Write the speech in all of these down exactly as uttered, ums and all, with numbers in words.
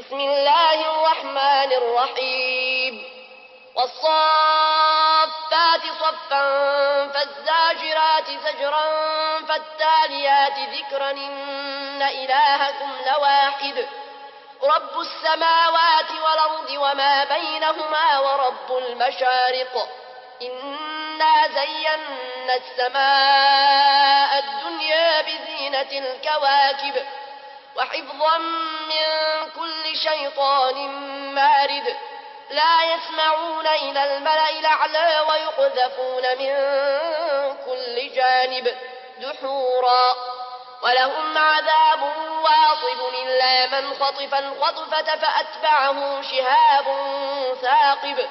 بسم الله الرحمن الرحيم والصافات صفا فالزاجرات زجرا فالتاليات ذكرا إن إلهكم لواحد رب السماوات والأرض وما بينهما ورب المشارق إنا زينا السماء الدنيا بزينة الكواكب وحفظا من كل شيطان مارد لا يسمعون إلى الملأ الأعلى ويقذفون من كل جانب دحورا ولهم عذاب واصب إلا من خطف الخطفة فأتبعه شهاب ثاقب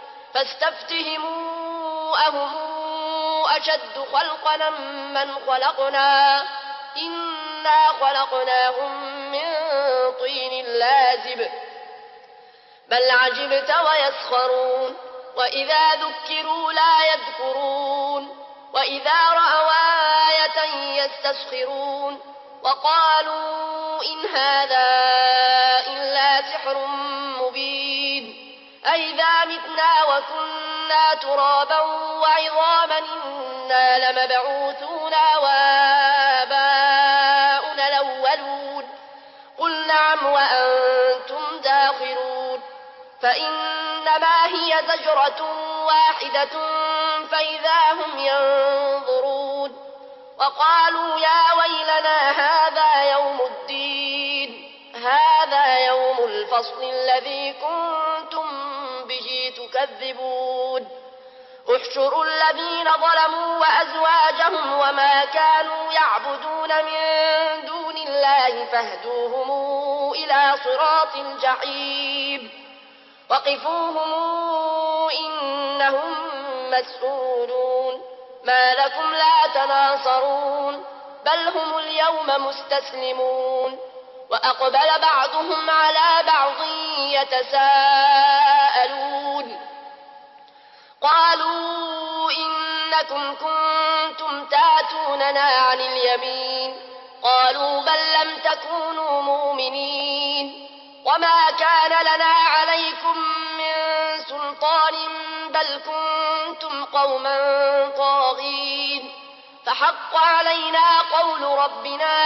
فاستفتهموا أهم أشد خلقا من خلقنا إنا خلقناهم من طين لازب بل عجبت ويسخرون وإذا ذكروا لا يذكرون وإذا رأوا آية يستسخرون وقالوا إن هذا إلا سحر مبين أئذا متنا وكنا ترابا وعظاما إنا لمبعوثون وآباؤنا الأولون قل نعم وأنتم داخرون فإنما هي زجرة واحدة فإذا هم ينظرون وقالوا يا ويلنا هذا يوم الدين هذا يوم الفصل الذي كنتم به تكذبون احشروا الذين ظلموا وأزواجهم وما كانوا يعبدون من دون الله فاهدوهم إلى صراط الجحيم وقفوهم إنهم مسؤولون ما لكم لا تناصرون بل هم اليوم مستسلمون وأقبل بعضهم على بعض يتساءلون قالوا إنكم كنتم تاتوننا عن اليمين قالوا بل لم تكونوا مؤمنين وما كان لنا عليكم من سلطان بل كنتم قوما طاغين فحق علينا قول ربنا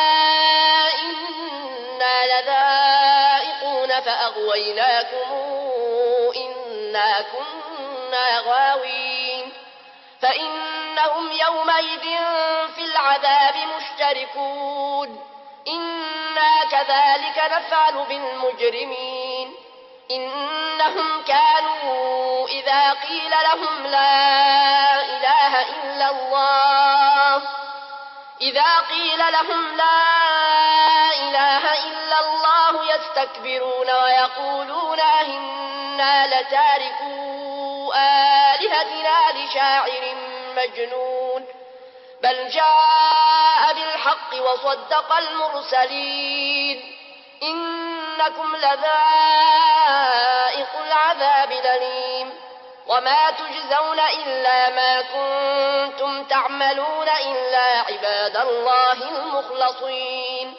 إنا لذائقون فأغويناكم إنا كنا غاوين فإنهم يومئذ في العذاب مشتركون إنا كذلك نفعل بالمجرمين إنهم كانوا إذا قيل لهم لا إله إلا الله إذا قيل لهم لا إله إلا الله يستكبرون ويقولون إنا لتاركو آلهتنا لشاعر مجنون بل جاء بالحق وصدق المرسلين إنكم لذائق العذاب الأليم وما تجزون إلا ما كنتم تعملون إلا عباد الله المخلصين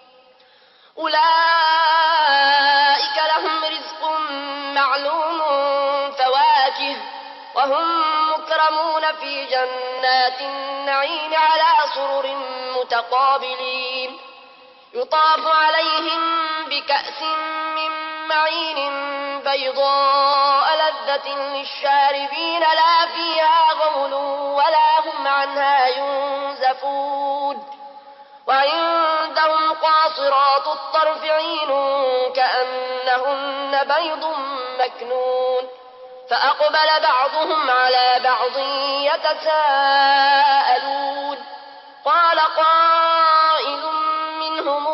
أولئك لهم رزق معلوم فواكه وهم مكرمون في جنات النعيم على سرر متقابلين يطاف عليهم بكأس من معين بيضاء لذة للشاربين لا فيها غول ولا هم عنها ينزفون وعندهم قاصرات الطرف عين كأنهن بيض مكنون فأقبل بعضهم على بعض يتساءلون قال قائل منهم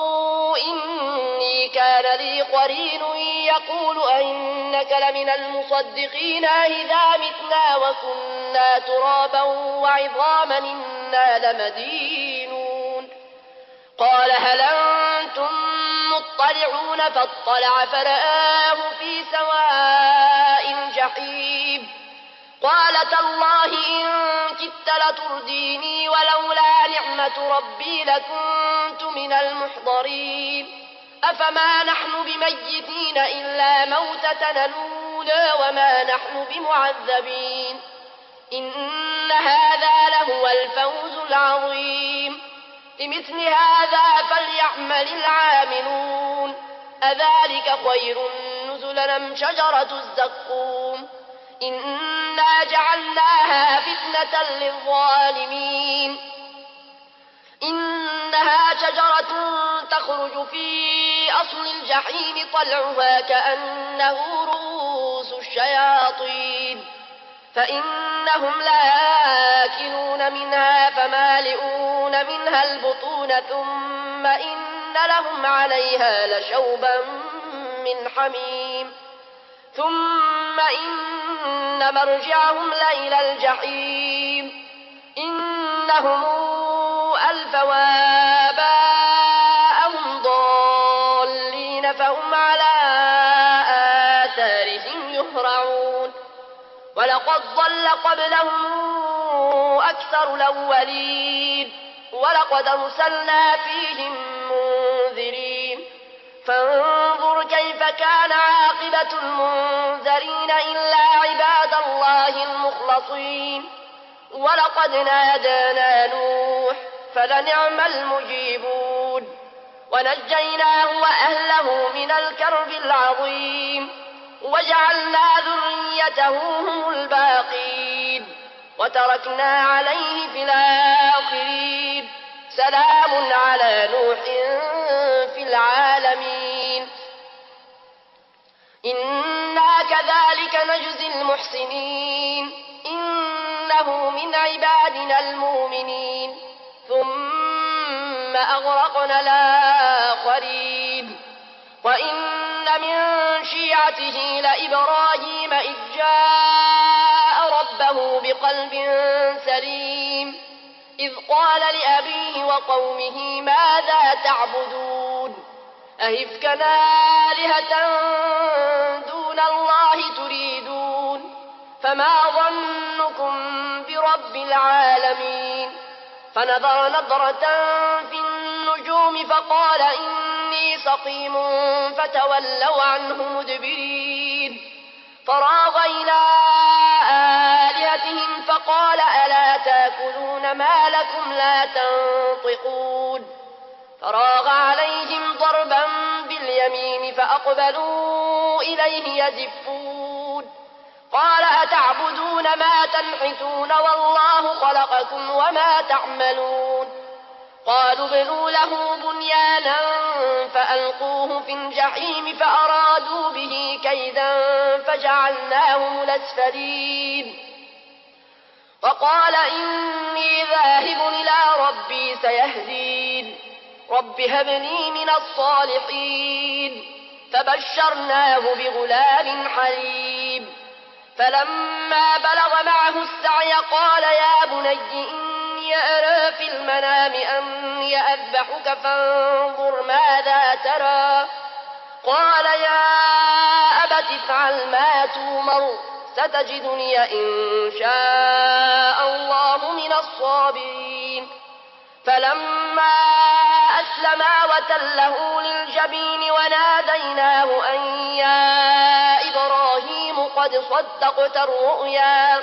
إني كان لي قرين يقول أئنك لمن المصدقين إذا متنا وكنا ترابا وعظاما إنا لمدينون قال هل أنتم مطلعون فاطلع فرآه في سواء الجحيم قال تالله إن كدت لترديني ولولا نعمة ربي لكنت من المحضرين أفما نحن بميتين الظالمين إلا موتة الأولى وما نحن بمعذبين إن هذا لهو الفوز العظيم لمثل هذا فليعمل العاملون أذلك خير نزلا أم شجرة الزقوم إنا جعلناها فتنة للظالمين إنها شجرة تخرج في أصل الجحيم طلعها كأنه رؤوس الشياطين فإنهم لآكلون منها فمالئون منها البطون ثم إن لهم عليها لشوبا من حميم ثم إن مرجعهم لإلى الجحيم إنهم ألفوا آباءهم ضالين فهم على آثارهم يهرعون ولقد ضل قبلهم أكثر الأولين ولقد أرسلنا فيهم منذرين فانظر كيف كان عاقبة المنذرين إلا عباد الله المخلصين ولقد نادانا نوح فلنعم المجيبون ونجيناه وأهله من الكرب العظيم وجعلنا ذريته هم الباقين وتركنا عليه في الآخرين سلام على نوح في العالمين إنا كذلك نجزي المحسنين إنه من عبادنا المؤمنين ثم أغرقنا الآخرين وإن من شيعته لإبراهيم إذ جاء ربه بقلب سليم إذ قال لأبيه وقومه ماذا تعبدون أئفكا آلهة دون الله تريدون فما ظنكم برب العالمين فنظر نظرة في النجوم فقال إني سقيم فتولوا عنه مدبرين فراغ إلى آلهتهم فقال ألا تأكلون ما لكم لا تنطقون فراغ عليهم ضربا باليمين فأقبلوا إليه يزفون قال أتعبدون ما تنحتون والله خلقكم وما تعملون قالوا ابنوا له بنيانا فألقوه في الجحيم فأرادوا به كيدا فجعلناهم الأسفلين وقال إني ذاهب إلى ربي سيهدين رب هب لي من الصالحين فبشرناه بغلام حليم فلما بلغ معه السعي قال يا بني إني أرى في المنام أني أذبحك فانظر ماذا ترى قال يا أبت افعل ما تؤمر ستجدني إن شاء الله من الصابرين فلما أسلما وتله للجبين وناديناه أن يا إبراهيم قد صدقت الرؤيا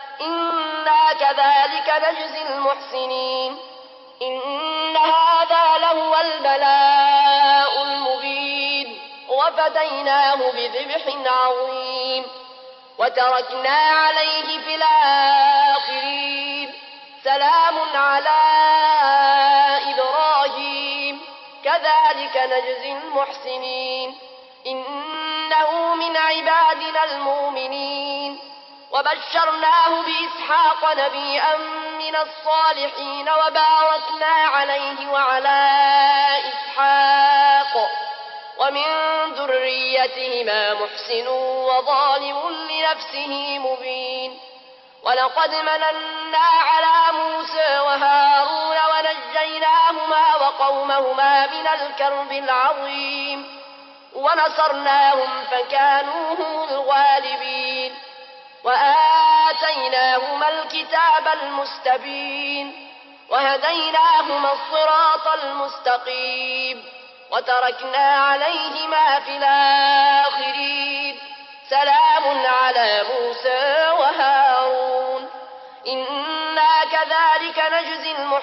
إنا كذلك نجزي المحسنين إن هذا لهو البلاء المبين وفديناه بذبح عظيم وتركنا عليه في الآخرين سلام على إبراهيم كذلك نجزي المحسنين إنه من عبادنا المؤمنين وبشرناه بإسحاق نبيا من الصالحين وباركنا عليه وعلى إسحاق ومن ذريتهما محسن وظالم لنفسه مبين ولقد مننا على موسى وهارون ونجيناهما وقومهما من الكرب العظيم ونصرناهم فكانوا هم الغالبين وآتيناهما الكتاب المستبين وهديناهما الصراط المستقيم وتركنا عليهما في الآخرين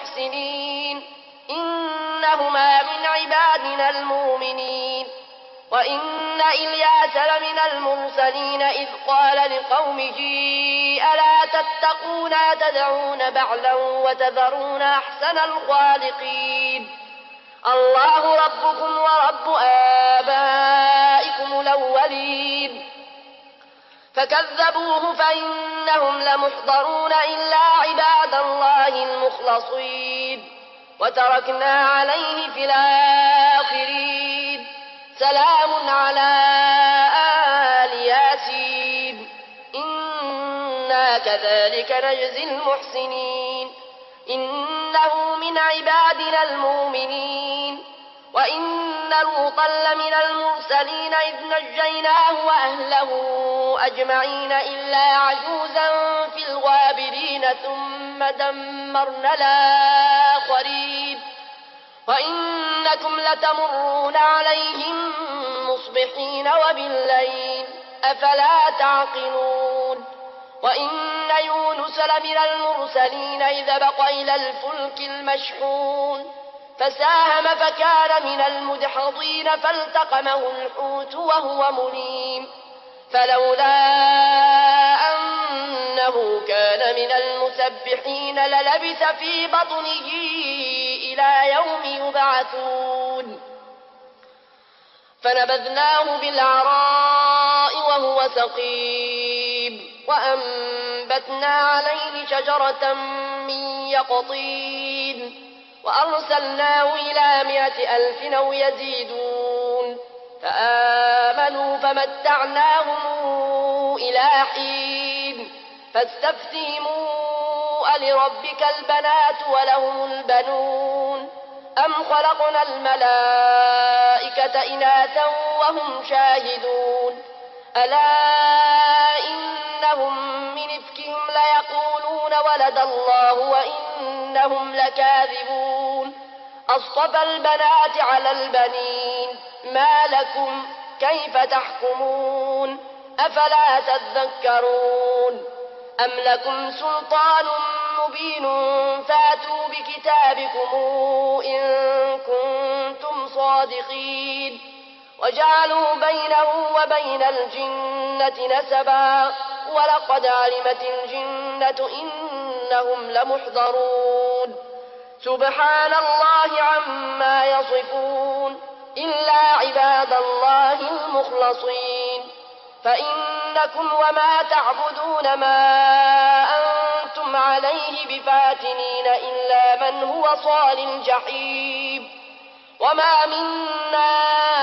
المحسنين إنهما من عبادنا المؤمنين. وإن إلياس لمن المرسلين إذ قال لقومه ألا تتقون تدعون بعلا وتذرون أحسن الخالقين الله ربكم ورب آبائكم الأولين. فكذبوه فإنهم لمحضرون إلا عباد الله المخلصين. وتركنا عليه في الآخرين سلام على آل ياسين إنا كذلك نجزي المحسنين إنه من عبادنا المؤمنين. وإن لوطا لمن المرسلين إذ نجيناه وأهله أجمعين إلا عجوزا في الغابرين ثم دمرنا الآخرين. وإنكم لتمرون عليهم مصبحين وبالليل أفلا تعقلون. وإن يونس لمن المرسلين إذ بق إلى الفلك المشحون فساهم فكان من المدحضين فالتقمه الحوت وهو مليم فلولا أنه كان من المسبحين للبث في بطنه إلى يوم يبعثون. فنبذناه بالعراء وهو سقيم وأنبتنا عليه شجرة من يقطين وأرسلناه إلى مائة ألف أو يزيدون فآمنوا فمتعناهم إلى حين. فاستفتهموا ألربك البنات ولهم البنون أم خلقنا الملائكة إناثا وهم شاهدون ألا إنهم من إفكهم ليقولون ولد الله وإنهم لكاذبون أصطفى البنات على البنين ما لكم كيف تحكمون أفلا تذكرون أم لكم سلطان مبين فاتوا بكتابكم إن كنتم صادقين. وجعلوا بينه وبين الجنة نسبا ولقد علمت الجنة إنهم لمحضرون. سبحان الله عما يصفون إلا عباد الله المخلصين. فإنكم وما تعبدون ما أنتم عليه بفاتنين إلا من هو صال الجحيم وما منا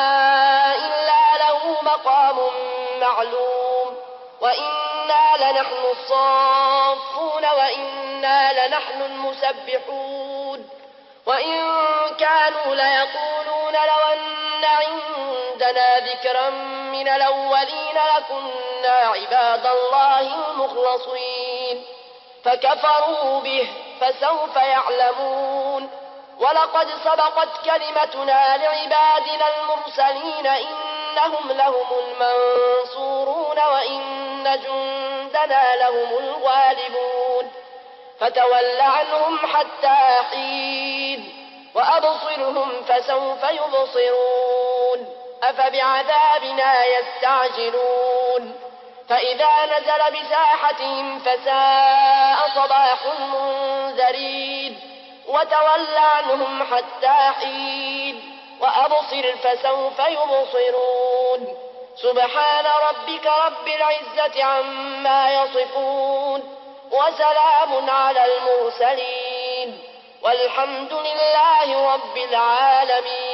إلا له مقام معلوم وإنا لنحن الصافون وإنا لنحن المسبحون. وإن كانوا ليقولون لو أن عندنا ذكرا من الأولين لكنا عباد الله المخلصين فكفروا به فسوف يعلمون. ولقد سبقت كلمتنا لعبادنا المرسلين إنهم لهم المنصورون وإن جندنا لهم الغالبون. فتول عنهم حتى حين وأبصرهم فسوف يبصرون أفبعذابنا يستعجلون. فإذا نزل بساحتهم فساء صباح المنذرين وتول عنهم حتى حين وأبصر فسوف يبصرون. سبحان ربك رب العزة عما يصفون وسلام على المرسلين والحمد لله رب العالمين.